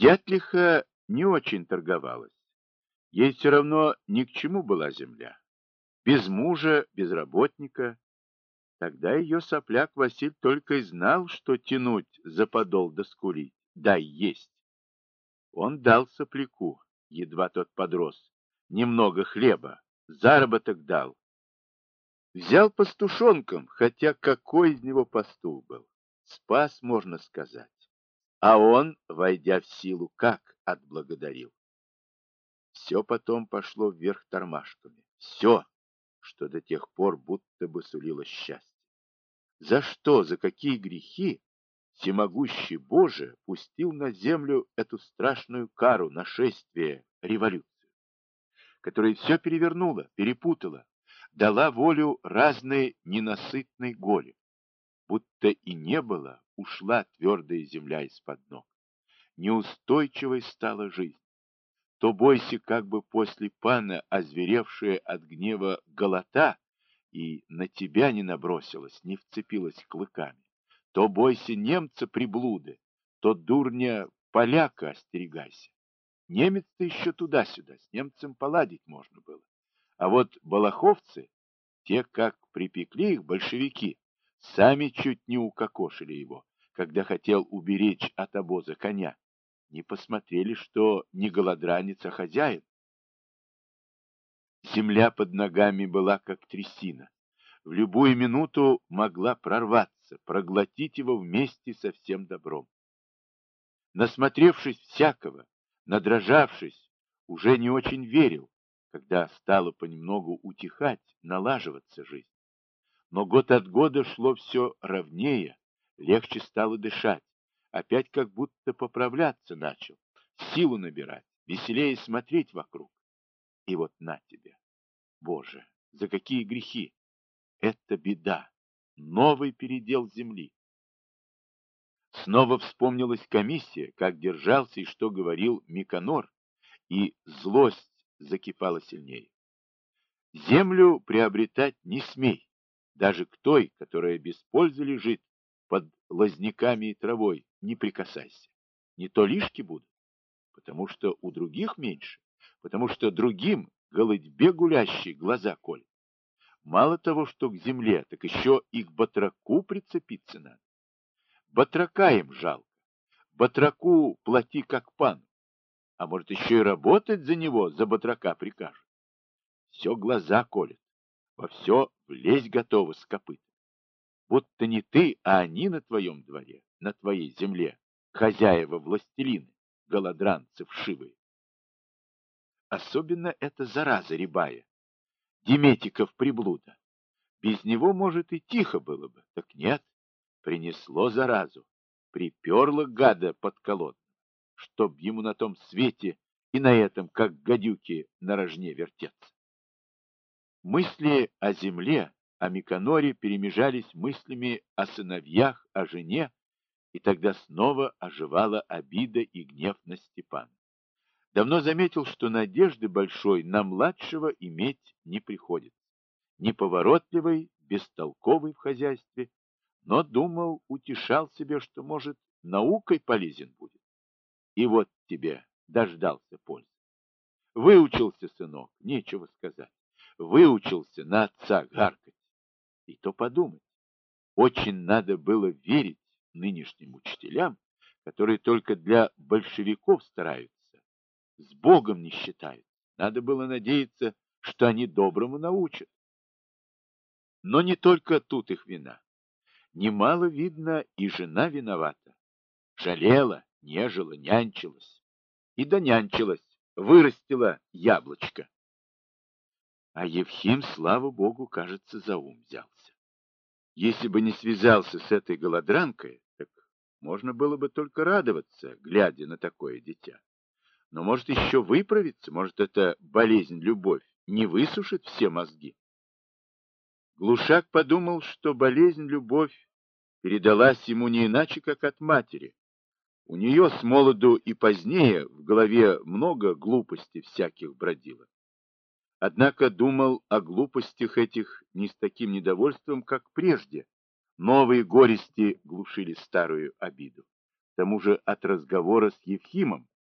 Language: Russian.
Дятлиха не очень торговалась. Ей все равно ни к чему была земля. Без мужа, без работника. Тогда ее сопляк Василь только и знал, что тянуть за подол да скулить. Дай есть. Он дал сопляку, едва тот подрос, немного хлеба, заработок дал. Взял пастушонком, хотя какой из него пастух был. Спас, можно сказать. А он, войдя в силу, как отблагодарил. Все потом пошло вверх тормашками. Все, что до тех пор будто бы сулило счастье. За что, за какие грехи всемогущий Боже пустил на землю эту страшную кару, нашествие, революцию, которая все перевернула, перепутала, дала волю разной ненасытной горе, будто и не было, ушла твердая земля из-под ног. Неустойчивой стала жизнь. То бойся, как бы после пана, озверевшая от гнева голота, и на тебя не набросилась, не вцепилась клыками. То бойся немца приблуды, то дурня поляка остерегайся. Немец-то еще туда-сюда, с немцем поладить можно было. А вот балаховцы, те, как припекли их большевики, сами чуть не укокошили его, когда хотел уберечь от обоза коня. Не посмотрели, что не голодранец, а хозяин. Земля под ногами была как трясина. В любую минуту могла прорваться, проглотить его вместе со всем добром. Насмотревшись всякого, надрожавшись, уже не очень верил, когда стала понемногу утихать, налаживаться жизнь. Но год от года шло все ровнее, легче стало дышать, опять как будто поправляться начал, силу набирать, веселее смотреть вокруг. И вот на тебе, Боже, за какие грехи! Это беда, новый передел земли. Снова вспомнилась комиссия, как держался и что говорил Миконор, и злость закипала сильнее. Землю приобретать не смей, даже к той, которая без пользы лежит под лозняками и травой, не прикасайся. Не то лишки будут, потому что у других меньше, потому что другим голытьбе гулящие глаза колят. Мало того, что к земле, так еще и к батраку прицепиться надо. Батрака им жалко. Батраку плати как пану. А может, еще и работать за него, за батрака прикажут. Все глаза колет, во все влезть готовы с копыт. Будто не ты, а они на твоем дворе, на твоей земле, хозяева-властелины, голодранцы вшивые. Особенно эта зараза рябая, Деметиков приблуда. Без него, может, и тихо было бы. Так нет, принесло заразу, приперло гада подколодного, чтоб ему на том свете и на этом, как гадюки, на рожне вертеться. Мысли о земле, о Миконоре перемежались мыслями о сыновьях, о жене, и тогда снова оживала обида и гнев на Степана. Давно заметил, что надежды большой на младшего иметь не приходится. Неповоротливый, бестолковый в хозяйстве, но думал, утешал себе, что, может, наукой полезен будет. И вот тебе дождался пользы. Выучился, сынок, нечего сказать. Выучился на отца гаркать. И то подумать, очень надо было верить нынешним учителям, которые только для большевиков стараются, с Богом не считают. Надо было надеяться, что они доброму научат. Но не только тут их вина. Немало, видно, и жена виновата. Жалела, нежила, нянчилась. И донянчилась, вырастила яблочко. А Евхим, слава богу, кажется, за ум взялся. Если бы не связался с этой голодранкой, так можно было бы только радоваться, глядя на такое дитя. Но может еще выправиться, может эта болезнь-любовь не высушит все мозги. Глушак подумал, что болезнь-любовь передалась ему не иначе, как от матери. У нее с молоду и позднее в голове много глупостей всяких бродило. Однако думал о глупостях этих не с таким недовольством, как прежде. Новые горести глушили старую обиду. К тому же от разговора с Евхимом